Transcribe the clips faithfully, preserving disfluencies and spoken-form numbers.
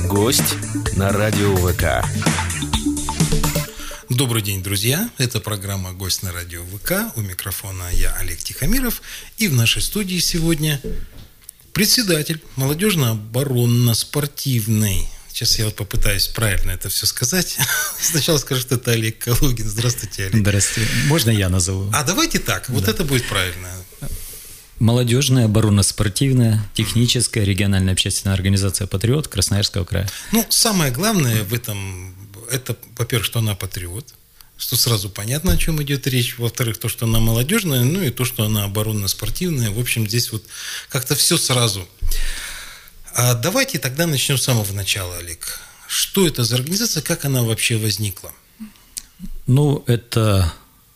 Гость на радио ВК. Добрый день, друзья. Это программа «Гость на радио ВК». У микрофона я, Олег Тихомиров. И в нашей студии сегодня председатель молодежно-оборонно-спортивной. Сейчас я вот попытаюсь правильно это все сказать. Сначала скажу, что это Олег Калугин. Здравствуйте, Олег. Здравствуйте. Можно я назову? А давайте так. Вот да. Это будет правильно. Молодежная, оборонно-спортивная, техническая, региональная общественная организация «Патриот» Красноярского края. Ну, самое главное в этом, это, во-первых, что она патриот, что сразу понятно, о чем идет речь. Во-вторых, то, что она молодежная, ну и то, что она оборонно-спортивная. В общем, здесь вот как-то все сразу. А давайте тогда начнем с самого начала, Олег. Что это за организация, как она вообще возникла? Ну, это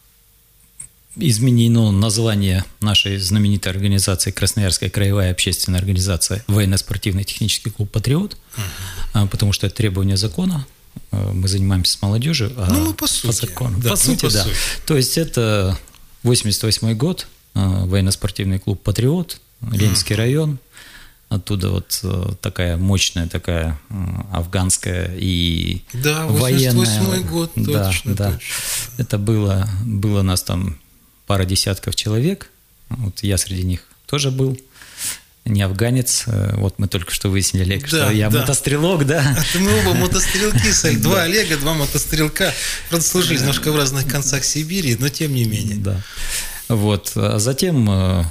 изменено название нашей знаменитой организации Красноярская краевая общественная организация военно-спортивный технический клуб «Патриот», uh-huh. потому что это требование закона. Мы занимаемся с молодежью, а ну, мы по сути. По закону. Да, по сути, по да. Сути. То есть это восемьдесят восьмой год, военно-спортивный клуб «Патриот», Ленинский uh-huh. район. Оттуда вот такая мощная, такая афганская и да, военная. восемьдесят восьмой год, да, точно, да. точно. Это было, было нас там пара десятков человек. Вот я среди них тоже был. Не афганец. Вот мы только что выяснили, Олег, да, что я да. мотострелок, да. Это мы оба мотострелки, два Олега, два мотострелка. Правда, служили немножко в разных концах Сибири, но тем не менее. Да. Вот. А затем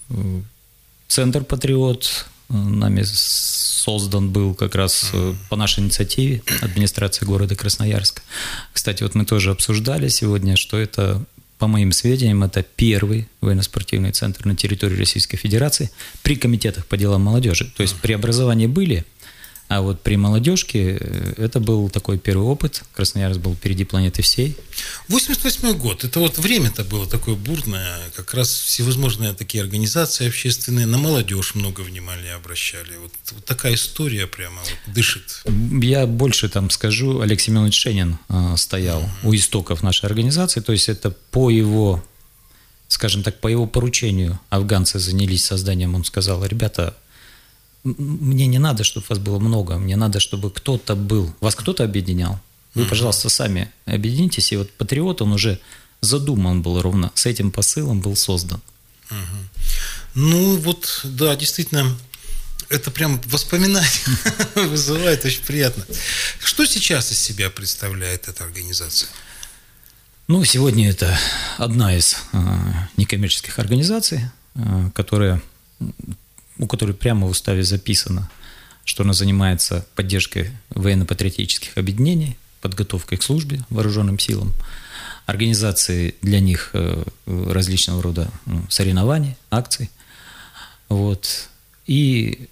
центр «Патриот» нами создан был как раз по нашей инициативе администрации города Красноярска. Кстати, вот мы тоже обсуждали сегодня, что это, по моим сведениям, это первый военно-спортивный центр на территории Российской Федерации при комитетах по делам молодежи. То есть преобразования были, а вот при молодежке это был такой первый опыт. Красноярск был впереди планеты всей. восемьдесят восьмой год. Это вот время-то было такое бурное. Как раз всевозможные такие организации общественные на молодежь много внимания обращали. Вот, вот такая история прямо вот дышит. Я больше там скажу. Олег Семенович Шенин э, стоял uh-huh. у истоков нашей организации. То есть это по его, скажем так, по его поручению афганцы занялись созданием. Он сказал: ребята, мне не надо, чтобы вас было много, мне надо, чтобы кто-то был. Вас кто-то объединял. Вы, пожалуйста, сами объединитесь. И вот «Патриот», он уже задуман был ровно, с этим посылом был создан. Угу. Ну вот, да, действительно, это прям воспоминания вызывает, очень приятно. Что сейчас из себя представляет эта организация? Ну, сегодня это одна из э, некоммерческих организаций, э, которая... у которой прямо в уставе записано, что она занимается поддержкой военно-патриотических объединений, подготовкой к службе вооруженным силам, организацией для них различного рода соревнований, акций, вот, и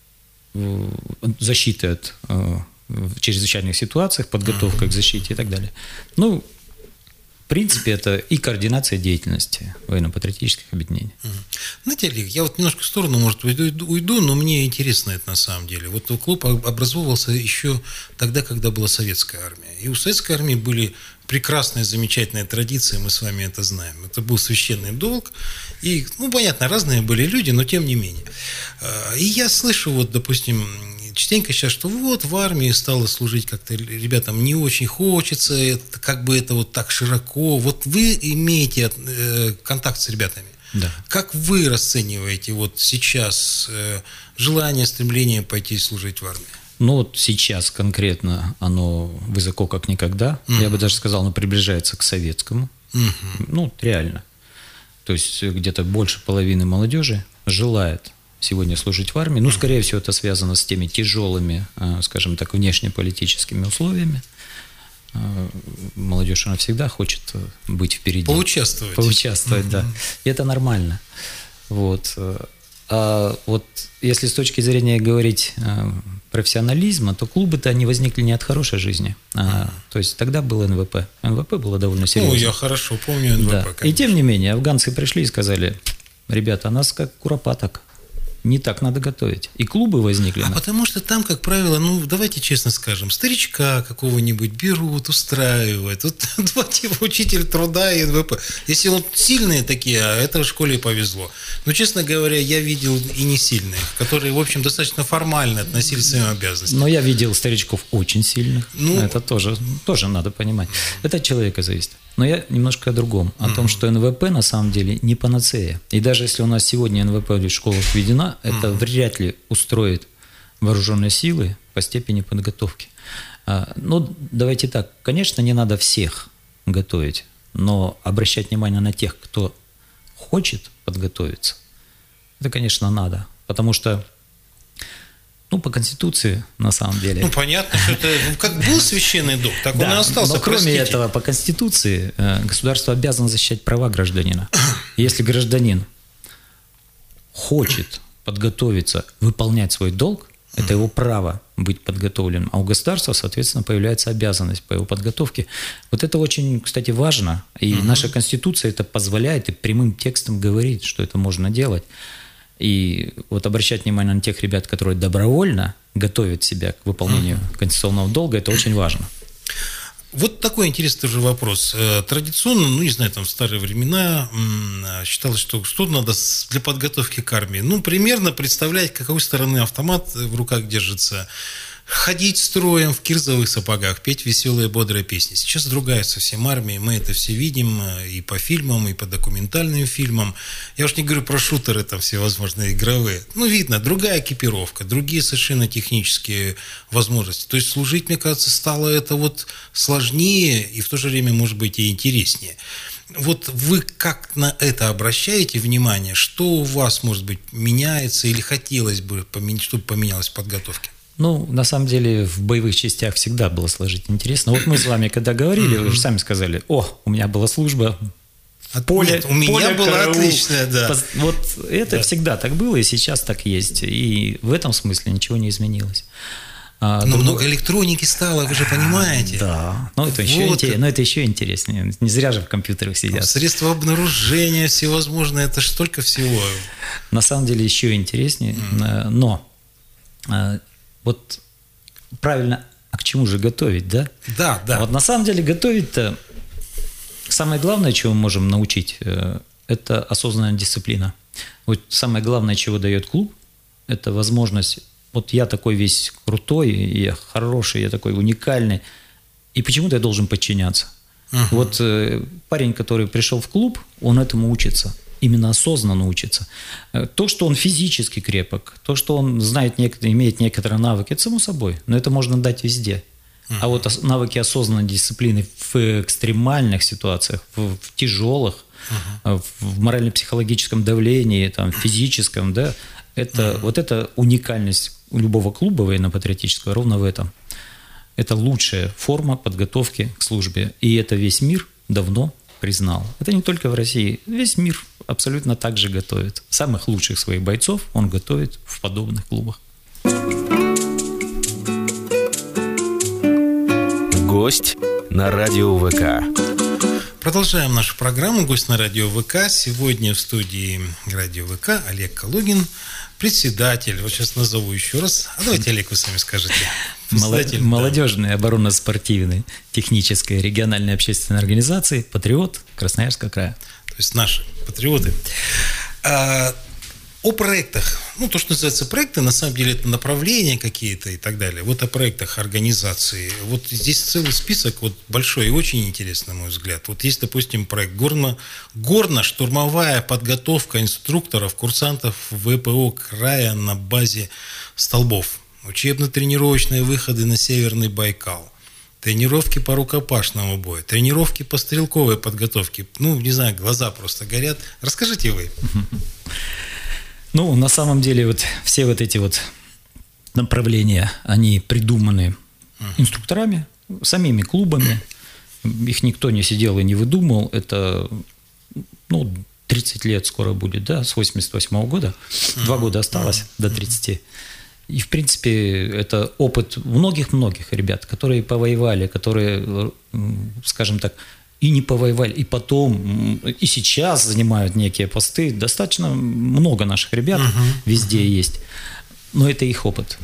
защитой от в чрезвычайных ситуациях, подготовка к защите и так далее. Ну, в принципе, это и координация деятельности военно-патриотических объединений. Знаете, Олег, я вот немножко в сторону, может, уйду, уйду, но мне интересно это на самом деле. Вот клуб образовывался еще тогда, когда была советская армия. И у советской армии были прекрасные, замечательные традиции, мы с вами это знаем. Это был священный долг. И, ну, понятно, разные были люди, но тем не менее. И я слышу, вот, допустим, частенько сейчас, что вот в армии стало служить как-то ребятам не очень хочется, это, как бы это вот так широко. Вот вы имеете э, контакт с ребятами. Да. Как вы расцениваете вот сейчас э, желание, стремление пойти служить в армии? Ну вот сейчас конкретно оно высоко как никогда. Uh-huh. Я бы даже сказал, оно приближается к советскому. Uh-huh. Ну, реально. То есть где-то больше половины молодежи желает сегодня служить в армии. Ну, скорее всего, это связано с теми тяжелыми, скажем так, внешнеполитическими условиями. Молодежь, она всегда хочет быть впереди. Поучаствовать. Поучаствовать, uh-huh. да. И это нормально. Вот. А вот если с точки зрения говорить профессионализма, то клубы-то они возникли не от хорошей жизни. А, то есть тогда был эн вэ пэ. эн вэ пэ было довольно серьезно. Ну, я хорошо помню эн вэ пэ, да. И тем не менее, афганцы пришли и сказали: ребята, нас как куропаток. не так надо готовить. И клубы возникли. А потому что там, как правило, ну, давайте честно скажем, старичка какого-нибудь берут, устраивают. Вот два типа: учитель труда и эн вэ пэ. Если вот сильные такие, а это в школе повезло. Но, честно говоря, я видел и не сильных, которые, в общем, достаточно формально относились к своим обязанностям. Но я видел старичков очень сильных. Ну, это тоже, тоже надо понимать. Это от человека зависит. Но я немножко о другом. О том, что эн вэ пэ на самом деле не панацея. И даже если у нас сегодня эн вэ пэ в школах введена, это вряд ли устроит вооруженные силы по степени подготовки. Ну, давайте так. Конечно, не надо всех готовить, но обращать внимание на тех, кто хочет подготовиться, это, конечно, надо. Потому что, ну, по Конституции, на самом деле. Ну, понятно, что это как был священный долг, так да, он и остался. Но кроме простите. этого, по Конституции государство обязано защищать права гражданина. Если гражданин хочет подготовиться, выполнять свой долг, это его право быть подготовленным. А у государства, соответственно, появляется обязанность по его подготовке. Вот это очень, кстати, важно. И угу. наша Конституция это позволяет и прямым текстом говорит, что это можно делать. И вот обращать внимание на тех ребят, которые добровольно готовят себя к выполнению конституционного долга, это очень важно. Вот такой интересный тоже вопрос. Традиционно, ну, не знаю, там в старые времена считалось, что что надо для подготовки к армии. Ну, примерно представлять, какой стороны автомат в руках держится, ходить строем в кирзовых сапогах, петь веселые, бодрые песни. Сейчас другая совсем армия, мы это все видим и по фильмам, и по документальным фильмам. Я уж не говорю про шутеры там всевозможные игровые. Ну, видно, другая экипировка, другие совершенно технические возможности. То есть служить, мне кажется, стало это вот сложнее и в то же время, может быть, и интереснее. Вот вы как на это обращаете внимание? Что у вас, может быть, меняется или хотелось бы, чтобы поменялось в подготовке? Ну, на самом деле, в боевых частях всегда было сложить интересно. Вот мы с вами, когда говорили, вы же сами сказали: о, у меня была служба в поле. Нет, у меня поле была караул. отличная, да. Вот это да. всегда так было, и сейчас так есть. И в этом смысле ничего не изменилось. А, Но другой... много электроники стало, вы же понимаете. Да, но это, еще вот. интерес... но это еще интереснее. Не зря же в компьютерах сидят. Средства обнаружения всевозможные, это же столько всего. На самом деле еще интереснее. Mm. Но вот правильно, а к чему же готовить, да? Да, да. Вот на самом деле готовить-то самое главное, чего мы можем научить, это осознанная дисциплина. Вот самое главное, чего дает клуб, это возможность. Вот я такой весь крутой, я хороший, я такой уникальный, и почему-то я должен подчиняться. Uh-huh. Вот э, парень, который пришел в клуб, он этому учится. Именно осознанно учится. То, что он физически крепок, то, что он знает, имеет некоторые навыки, это само собой, но это можно дать везде. Uh-huh. А вот навыки осознанной дисциплины в экстремальных ситуациях, в, в тяжелых, uh-huh. в морально-психологическом давлении, там, в физическом, да, это, uh-huh. вот это уникальность любого клуба военно-патриотического ровно в этом. Это лучшая форма подготовки к службе. И это весь мир давно признал. Это не только в России. Весь мир абсолютно так же готовит. Самых лучших своих бойцов он готовит в подобных клубах. Гость на радио ВК. Продолжаем нашу программу «Гость на радио ВК». Сегодня в студии радио ВК Олег Калугин, председатель. Вот сейчас назову еще раз. А давайте, Олег, вы сами скажете. Председатель, молодежной, да. оборонно-спортивной, технической, региональной общественной организации «Патриот» Красноярского края. То есть наши патриоты. А, о проектах. Ну, то, что называется проекты, на самом деле это направления какие-то и так далее. Вот о проектах организации. Вот здесь целый список вот большой и очень интересный, на мой взгляд. Вот есть, допустим, проект горно, горно-штурмовая подготовка инструкторов, курсантов ВПО края на базе Столбов. Учебно-тренировочные выходы на Северный Байкал. Тренировки по рукопашному бою. Тренировки по стрелковой подготовке. Ну, не знаю, глаза просто горят. Расскажите вы. Ну, на самом деле, вот все вот эти вот направления, они придуманы uh-huh. инструкторами, самими клубами. Их никто не сидел и не выдумывал. Это, ну, тридцать лет скоро будет, да, с восемьдесят восьмого года. Uh-huh. Два года осталось uh-huh. до тридцати. И, в принципе, это опыт многих-многих ребят, которые повоевали, которые, скажем так, и не повоевали, и потом, и сейчас занимают некие посты. Достаточно много наших ребят uh-huh, везде uh-huh. есть, но это их опыт.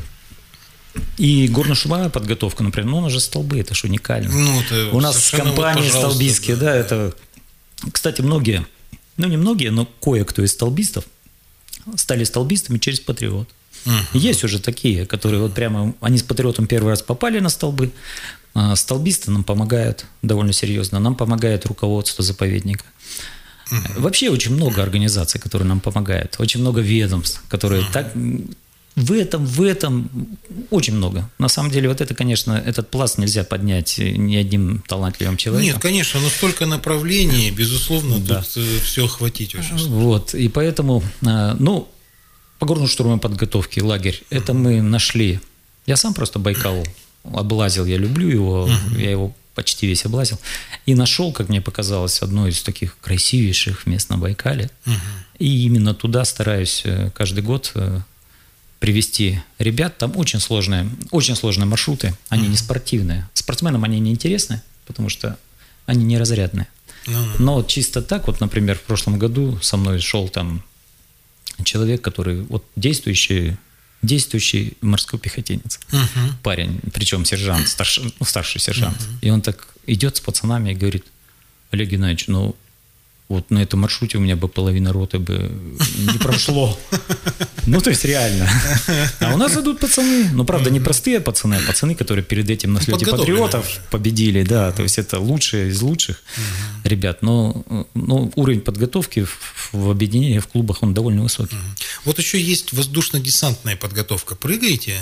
И горно-шумовая подготовка, например, ну, у нас же столбы, это же уникально. Ну, это у нас компании вот, столбистские, да, да, это... Кстати, многие, ну, не многие, но кое-кто из столбистов стали столбистами через Патриот. Uh-huh. Есть уже такие, которые вот прямо, они с Патриотом первый раз попали на столбы, а столбисты нам помогают довольно серьезно, нам помогает руководство заповедника. Uh-huh. Вообще очень много организаций, которые нам помогают, очень много ведомств, которые uh-huh. так... В этом, в этом очень много. На самом деле, вот это, конечно, этот пласт нельзя поднять ни одним талантливым человеком. Нет, конечно, но столько направлений, безусловно, да. Тут все охватить очень сложно. Вот, и поэтому, ну, по горно-штурмовой подготовке лагерь, uh-huh. это мы нашли. Я сам просто Байкал облазил, я люблю его, uh-huh. я его почти весь облазил. И нашел, как мне показалось, одно из таких красивейших мест на Байкале. Uh-huh. И именно туда стараюсь каждый год привести ребят. Там очень сложные, очень сложные маршруты, они uh-huh. не спортивные. Спортсменам они не интересны, потому что они не разрядные. Uh-huh. Но вот чисто так, вот, например, в прошлом году со мной шел там человек, который вот действующий, действующий морской пехотинец. Uh-huh. Парень, причем сержант, старший, ну, старший сержант. Uh-huh. И он так идет с пацанами и говорит: Олег Геннадьевич, ну вот на этом маршруте у меня бы половина роты бы не прошло. Ну, то есть реально. А у нас идут пацаны, ну, правда, не простые пацаны, а пацаны, которые перед этим на слете патриотов победили, да, то есть это лучшие из лучших ребят. Но, но уровень подготовки в, в объединении, в клубах, он довольно высокий. Вот еще есть воздушно-десантная подготовка. Прыгаете?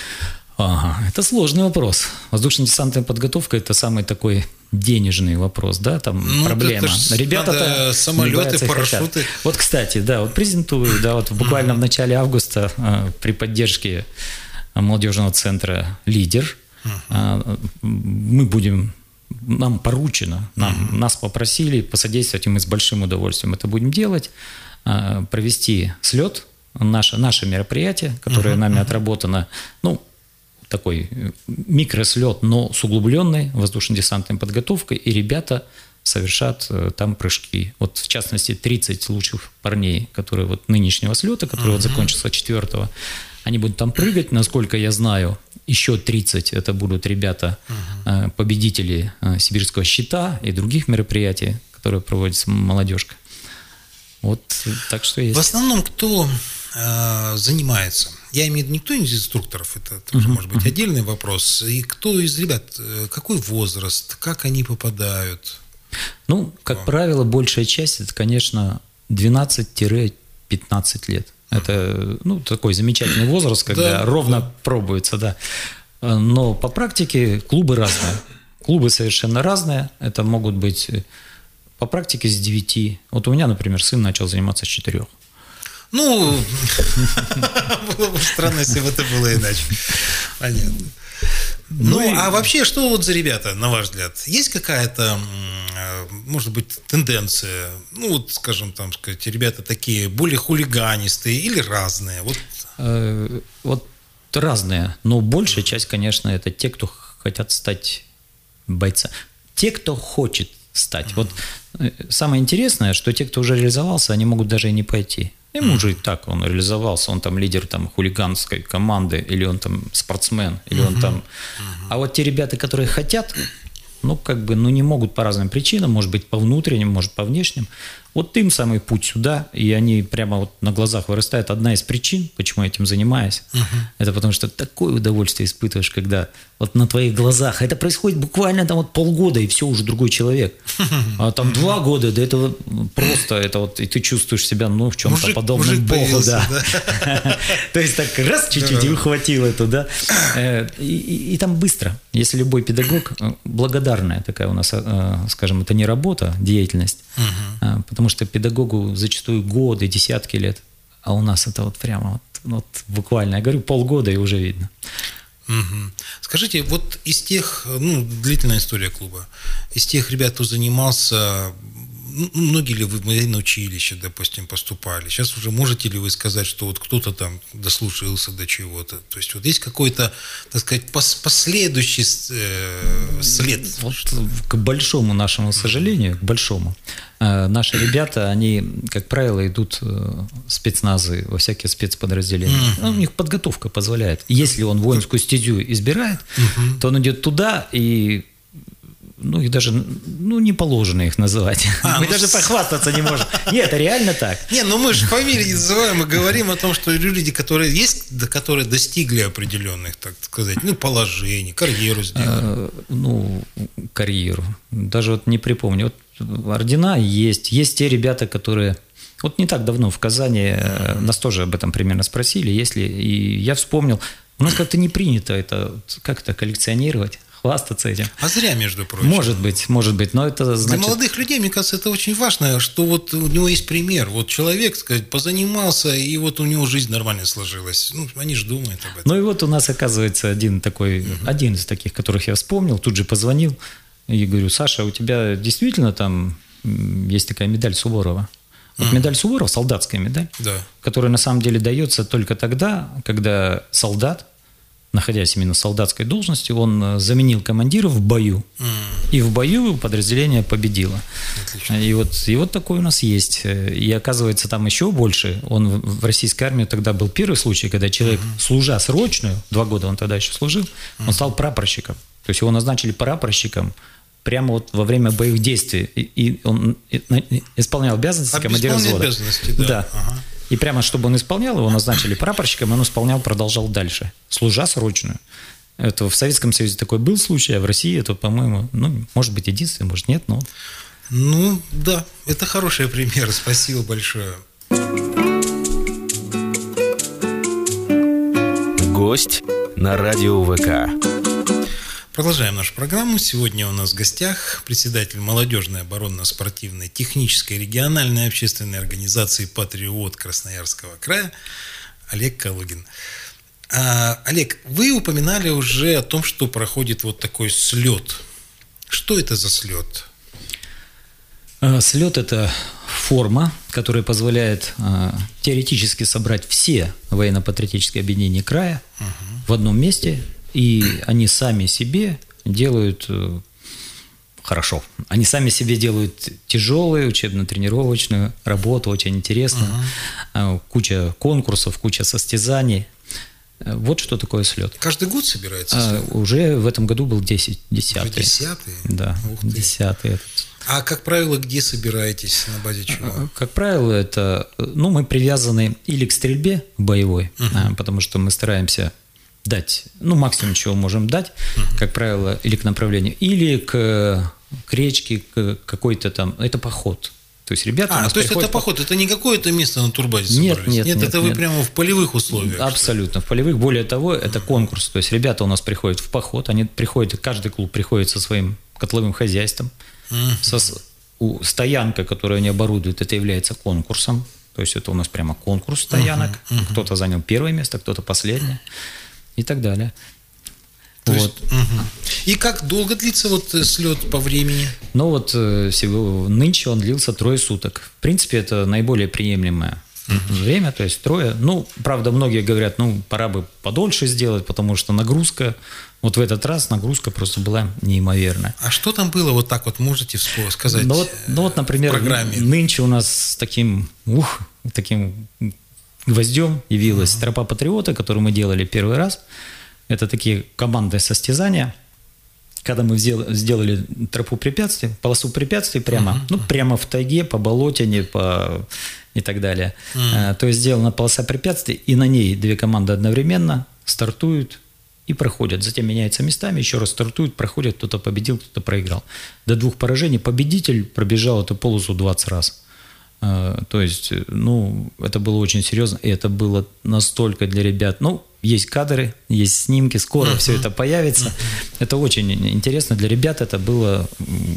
Ага, это сложный вопрос. Воздушно-десантная подготовка – это самый такой денежный вопрос, да, там ну, проблема. Ребята-то самолеты, парашюты. Хотят. Вот, кстати, да, вот презентую, да, вот буквально uh-huh. в начале августа э, при поддержке молодежного центра «Лидер» uh-huh. э, мы будем, нам поручено, нам, uh-huh. нас попросили посодействовать, и мы с большим удовольствием это будем делать, э, провести слет, наше, наше мероприятие, которое uh-huh. нами uh-huh. отработано, ну, такой микрослет, но с углубленной воздушно-десантной подготовкой, и ребята совершат э, там прыжки. Вот, в частности, тридцать лучших парней, которые вот нынешнего слета, который uh-huh. вот закончился четвертого, они будут там прыгать, насколько я знаю. Еще тридцать это будут ребята, uh-huh. э, победители э, Сибирского щита и других мероприятий, которые проводится молодежка. Вот так что есть. В основном кто э, занимается? Я имею в виду, никто из инструкторов, это тоже uh-huh. может быть отдельный вопрос. И кто из ребят, какой возраст, как они попадают? Ну, как О. правило, большая часть, это, конечно, двенадцать-пятнадцать лет. Uh-huh. Это, ну, такой замечательный возраст, когда да, ровно да. пробуется, да. Но по практике клубы разные. Клубы совершенно разные. Это могут быть по практике с девяти. Вот у меня, например, сын начал заниматься с четырех. Ну, было бы странно, если бы это было иначе. Понятно. Ну, ну а вообще, что вот за ребята, на ваш взгляд? Есть какая-то, может быть, тенденция? Ну, вот, скажем, там, сказать, ребята такие более хулиганистые или разные? Вот, вот разные. Но большая часть, конечно, это те, кто хотят стать бойцами. Те, кто хочет стать. Вот самое интересное, что те, кто уже реализовался, они могут даже и не пойти. Ему уже и так он реализовался, он там лидер там, хулиганской команды, или он там спортсмен, или он там... А вот те ребята, которые хотят, ну, как бы, ну, не могут по разным причинам, может быть, по внутренним, может, по внешним. Вот им самый путь сюда, и они прямо вот на глазах вырастают. Одна из причин, почему я этим занимаюсь, uh-huh. это потому что такое удовольствие испытываешь, когда вот на твоих глазах, это происходит буквально там вот полгода, и все, уже другой человек. А там два года, до этого просто, это вот, и ты чувствуешь себя, ну, в чем-то мужик, подобном мужик Богу, да. да. То есть так раз чуть-чуть и ухватил это, да. И там быстро. Если любой педагог, благодарная такая у нас, скажем, это не работа, деятельность, потому Потому что педагогу зачастую годы, десятки лет, а у нас это вот прямо вот, вот буквально, я говорю, полгода и уже видно. Угу. Скажите, вот из тех, ну, длительная история клуба, из тех ребят, кто занимался, ну, многие ли вы в военное училище, допустим, поступали? Сейчас уже можете ли вы сказать, что вот кто-то там дослушался до чего-то? То есть вот есть какой-то, так сказать, пос- последующий э, след? Вот к большому нашему сожалению, к большому, э, наши ребята, они, как правило, идут в спецназы, во всякие спецподразделения. Mm-hmm. Ну, у них подготовка позволяет. Если он воинскую стезю избирает, mm-hmm. то он идет туда и... Ну, их даже, ну, не положено их называть. А, мы ну, даже с... похвастаться не можем. Нет, это реально так. Не, ну мы же фамилии называем и говорим о том, что люди, которые есть, которые достигли определенных, так сказать, ну, положений, карьеру сделали. А, ну, карьеру. Даже вот не припомню. Вот ордена есть. Есть те ребята, которые... Вот не так давно в Казани нас тоже об этом примерно спросили, если... И я вспомнил, у нас как-то не принято это, как это, коллекционировать. Хвастаться этим. А зря, между прочим. Может быть, может быть, но это значит... Для молодых людей, мне кажется, это очень важно, что вот у него есть пример. Вот человек, сказать, позанимался, и вот у него жизнь нормально сложилась. Ну, они же думают об этом. Ну и вот у нас, оказывается, один такой, угу. один из таких, которых я вспомнил, тут же позвонил и говорю: Саша, у тебя действительно там есть такая медаль Суворова? Вот угу. медаль Суворова, солдатская медаль, да. которая на самом деле дается только тогда, когда солдат, находясь именно в солдатской должности, он заменил командира в бою. Mm. И в бою подразделение победило. Отлично. И вот, и вот такой у нас есть. И оказывается, там еще больше. Он в российской армии тогда был первый случай, когда человек, mm-hmm. служа срочную, два года он тогда еще служил, mm-hmm. он стал прапорщиком. То есть его назначили прапорщиком прямо вот во время боевых действий. И, и он исполнял обязанности командира взвода. Обязанности, да. да. Ага. И прямо, чтобы он исполнял, его назначили прапорщиком, и он исполнял, продолжал дальше, служа срочную. Это в Советском Союзе такой был случай, а в России это, по-моему, ну, может быть, единственный, может, нет, но... Ну, да, это хороший пример, спасибо большое. Гость на радио ВК. Продолжаем нашу программу. Сегодня у нас в гостях председатель молодежной оборонно-спортивной технической региональной общественной организации «Патриот» Красноярского края Олег Калугин. А, Олег, вы упоминали уже о том, что проходит вот такой слет. Что это за слет? Слет – это форма, которая позволяет а, теоретически собрать все военно-патриотические объединения края угу. в одном месте. И они сами себе делают э, хорошо. Они сами себе делают тяжелую учебно-тренировочную работу, очень интересную. Uh-huh. Э, куча конкурсов, куча состязаний. Э, вот что такое слет. Каждый год собирается слет? А, уже в этом году был десять, десятый. Уже десятый? Да, десятый. А, как правило, где собираетесь, на базе чего? Как правило, это, ну, мы привязаны или к стрельбе боевой, uh-huh. потому что мы стараемся... дать, ну, максимум, чего можем дать, uh-huh. как правило, или к направлению, или к, к речке, к какой-то там, это поход. То есть ребята а, у нас то есть это поход, это не какое-то место на турбазе собрались? Нет, нет, нет, нет. это нет. вы прямо в полевых условиях? Абсолютно, в полевых. Более того, это конкурс. То есть ребята у нас приходят в поход, они приходят, каждый клуб приходит со своим котловым хозяйством, uh-huh. со, у, стоянка, которую они оборудуют, это является конкурсом. То есть это у нас прямо конкурс стоянок. Uh-huh. Uh-huh. Кто-то занял первое место, кто-то последнее. И так далее. То вот. Есть, угу. И как долго длится вот слет по времени? Ну вот всего, нынче он длился трое суток. В принципе, это наиболее приемлемое угу. время, то есть трое. Ну, правда, многие говорят, ну, пора бы подольше сделать, потому что нагрузка, вот в этот раз нагрузка просто была неимоверная. А что там было, вот так вот можете сказать? Ну вот, ну, вот например, нынче у нас с таким, ух, таким... гвоздем явилась uh-huh. тропа патриота, которую мы делали первый раз. Это такие командные состязания. Когда мы сделали тропу препятствий, полосу препятствий прямо, uh-huh. ну, прямо в тайге, по болотине, по... и так далее. Uh-huh. То есть сделана полоса препятствий, и на ней две команды одновременно стартуют и проходят. Затем меняются местами, еще раз стартуют, проходят, кто-то победил, кто-то проиграл. До двух поражений победитель пробежал эту полосу двадцать раз. То есть, ну, это было очень серьезно, и это было настолько для ребят, ну, есть кадры, есть снимки, скоро uh-huh. все это появится. Uh-huh. Это очень интересно для ребят, это было,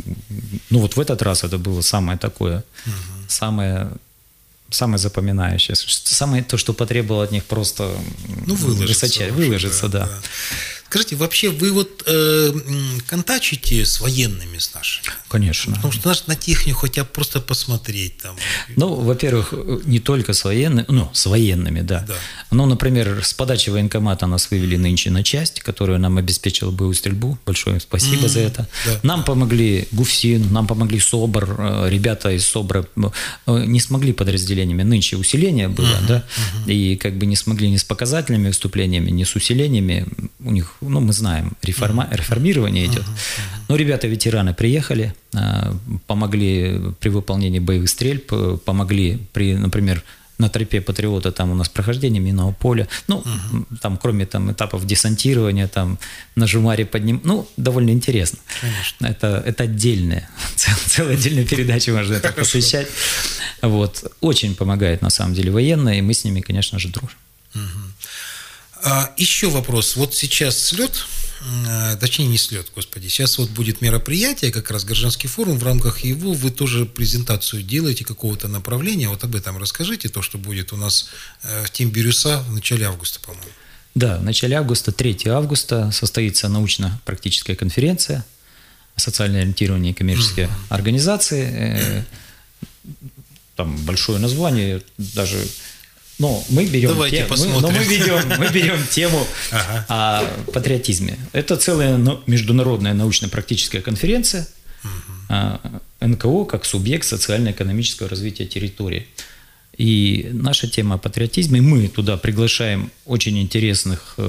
ну, вот в этот раз это было самое такое, uh-huh. самое, самое запоминающее, самое то, что потребовало от них просто ну, выложиться, высочай, выложиться, да. да. Скажите, вообще вы вот э, контачите с военными, с нашими? Конечно. Потому что нас на технику хотя бы просто посмотреть там. Ну, во-первых, не только с военными, ну, с военными, да. Да. Ну, например, с подачи военкомата нас вывели нынче на часть, которая нам обеспечила боевую стрельбу. Большое спасибо mm-hmm. за это. Да. Нам помогли ГУФСИН, нам помогли СОБР. Ребята из СОБРа не смогли подразделениями. Нынче усиление было, mm-hmm. да, mm-hmm. и как бы не смогли ни с показательными выступлениями, ни с усилениями. У них, ну, мы знаем, реформа, реформирование идет. Но ребята-ветераны приехали, помогли при выполнении боевых стрельб, помогли при, например, на тропе Патриота, там у нас прохождение минного поля, ну, угу. там, кроме там этапов десантирования, там, на Жумаре подним, ну, довольно интересно. Конечно. Это, это отдельная, цел, целая отдельная передача можно это посвящать. Вот. Очень помогает, на самом деле, военные, и мы с ними, конечно же, дружим. Угу. А, еще вопрос. Вот сейчас слет, точнее не слет, господи, сейчас вот будет мероприятие, как раз гражданский форум, в рамках его вы тоже презентацию делаете какого-то направления, вот об этом расскажите, то, что будет у нас в Тим Бирюса в начале августа, по-моему. Да, в начале августа, третьего августа состоится научно-практическая конференция о социальном ориентировании коммерческие mm-hmm. организации, там большое название, даже... Но мы берем, тем, мы, но мы берем, мы берем тему ага. о патриотизме. Это целая международная научно-практическая конференция угу. эн ка о как субъект социально-экономического развития территории. И наша тема о патриотизме, мы туда приглашаем очень интересных,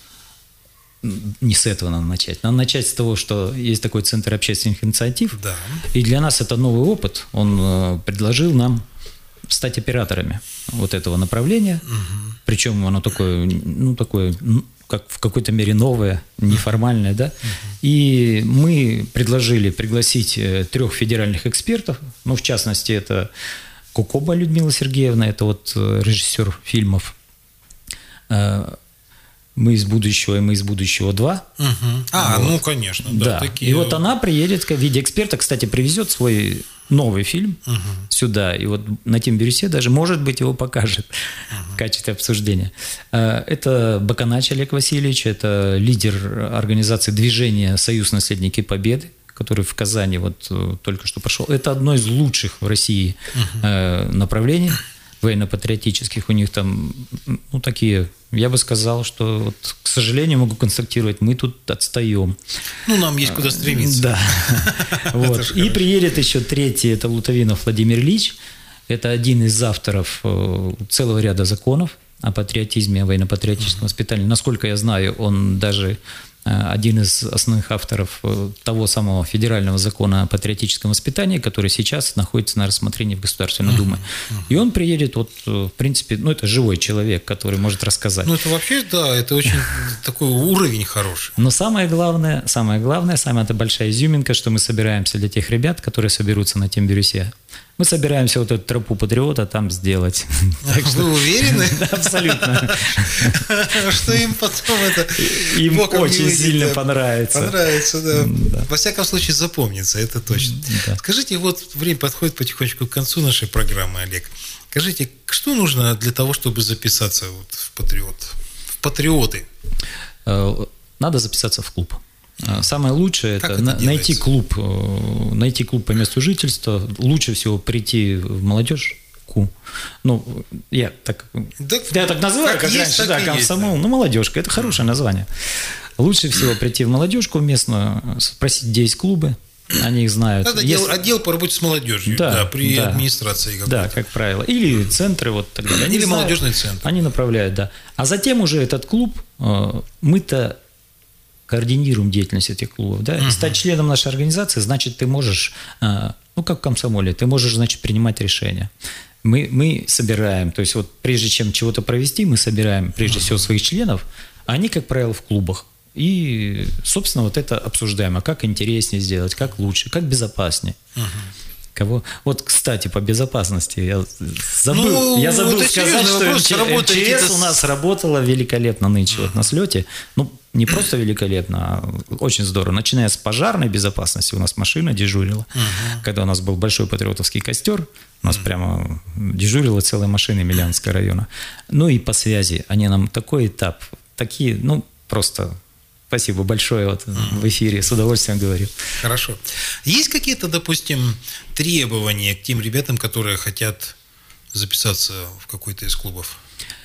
не с этого надо начать, надо начать с того, что есть такой центр общественных инициатив, да. И для нас это новый опыт, он предложил нам стать операторами вот этого направления, угу. причем оно такое, ну, такое, как в какой-то мере новое, неформальное, да, угу. И мы предложили пригласить трех федеральных экспертов, ну, в частности, это Кокоба Людмила Сергеевна, это вот режиссер фильмов «Мы из будущего» и «Мы из будущего два». Угу. А, вот. Ну, конечно, да. да. Такие... И вот она приедет в виде эксперта, кстати, привезет свой новый фильм угу. сюда, и вот на Тим Бирюсе даже, может быть, его покажет угу. в качестве обсуждения. Это Баканач Олег Васильевич, это лидер организации движения «Союз наследники Победы», который в Казани вот только что пошел. Это одно из лучших в России угу. направлений военно-патриотических. У них там, ну, такие, я бы сказал, что, вот, к сожалению, могу констатировать, мы тут отстаем. Ну, нам есть куда стремиться. Да. Вот. И приедет еще третий, это Лутовинов Владимир Ильич. Это один из авторов целого ряда законов о патриотизме, о военно-патриотическом воспитании. Насколько я знаю, он даже один из основных авторов того самого федерального закона о патриотическом воспитании, который сейчас находится на рассмотрении в Государственной uh-huh, Думе. Uh-huh. И он приедет, вот, в принципе, ну, это живой человек, который может рассказать. Ну, это вообще, да, это очень такой уровень хороший. Но самое главное, самое главное, самая эта большая изюминка, что мы собираемся для тех ребят, которые соберутся на Тим Бирюсе. Мы собираемся вот эту тропу Патриота там сделать. Вы уверены? Да, абсолютно. Что им потом это... Им очень сильно понравится. Понравится, да. Во всяком случае, запомнится, это точно. Скажите, вот время подходит потихонечку к концу нашей программы, Олег. Скажите, что нужно для того, чтобы записаться в Патриот? В Патриоты? Надо записаться в клуб. Самое лучшее это, это найти клуб, найти клуб по месту жительства. Лучше всего прийти в молодежку. Ну, я так, да, я так называю, как, как есть, раньше, да, комсомол. Есть, да. Ну, молодежка, это хорошее название. Лучше всего прийти в молодежку местную, спросить, где есть клубы. Они их знают. Это отдел, Если... отдел по работе с молодежью, да, да, при да, администрации какой-то. Да, как правило. Или центры, вот так далее. Или молодежный центр. Они направляют, да. А затем уже этот клуб, мы-то координируем деятельность этих клубов, да, uh-huh. стать членом нашей организации, значит, ты можешь, ну, как в комсомоле, ты можешь, значит, принимать решения. Мы, мы собираем, то есть вот прежде чем чего-то провести, мы собираем, прежде uh-huh. всего, своих членов, а они, как правило, в клубах. И, собственно, вот это обсуждаем, а как интереснее сделать, как лучше, как безопаснее. Uh-huh. Кого? Вот, кстати, по безопасности я забыл, ну, я забыл сказать, что эм че эс у нас работала великолепно нынче uh-huh. вот на слете. Ну, не просто великолепно, а очень здорово. Начиная с пожарной безопасности, у нас машина дежурила. Uh-huh. Когда у нас был большой патриотовский костер, у нас uh-huh. прямо дежурила целая машина Емельянского района. Ну и по связи. Они нам такой этап, такие, ну, просто Спасибо большое вот mm. в эфире, с удовольствием говорю. Хорошо. Есть какие-то, допустим, требования к тем ребятам, которые хотят записаться в какой-то из клубов?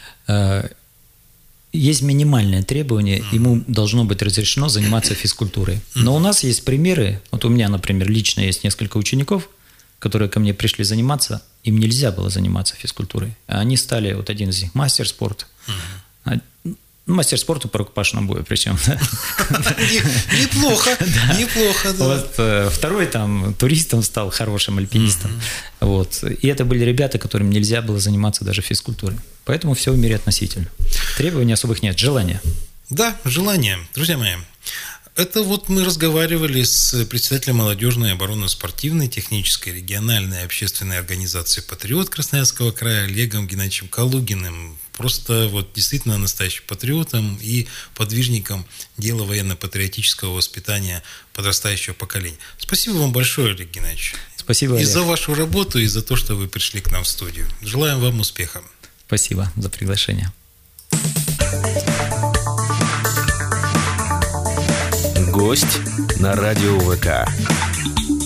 Есть минимальное требование, mm. ему должно быть разрешено заниматься физкультурой. Mm. Но у нас есть примеры, вот у меня, например, лично есть несколько учеников, которые ко мне пришли заниматься, им нельзя было заниматься физкультурой. Они стали, вот один из них мастер спорта, mm. мастер спорта по рукопашному бою причем. Неплохо, неплохо, да. Вот второй там туристом стал, хорошим альпинистом. Вот. И это были ребята, которым нельзя было заниматься даже физкультурой. Поэтому все в мире относительно. Требований особых нет, желания. Да, желание. Друзья мои, это вот мы разговаривали с председателем молодежной оборонно-спортивной технической региональной общественной организации «Патриот» Красноярского края Олегом Геннадьевичем Калугиным. Просто вот действительно настоящим патриотом и подвижником дела военно-патриотического воспитания подрастающего поколения. Спасибо вам большое, Олег Геннадьевич. Спасибо, Олег. И за вашу работу, и за то, что вы пришли к нам в студию. Желаем вам успеха. Спасибо за приглашение. Гость на радио ВК.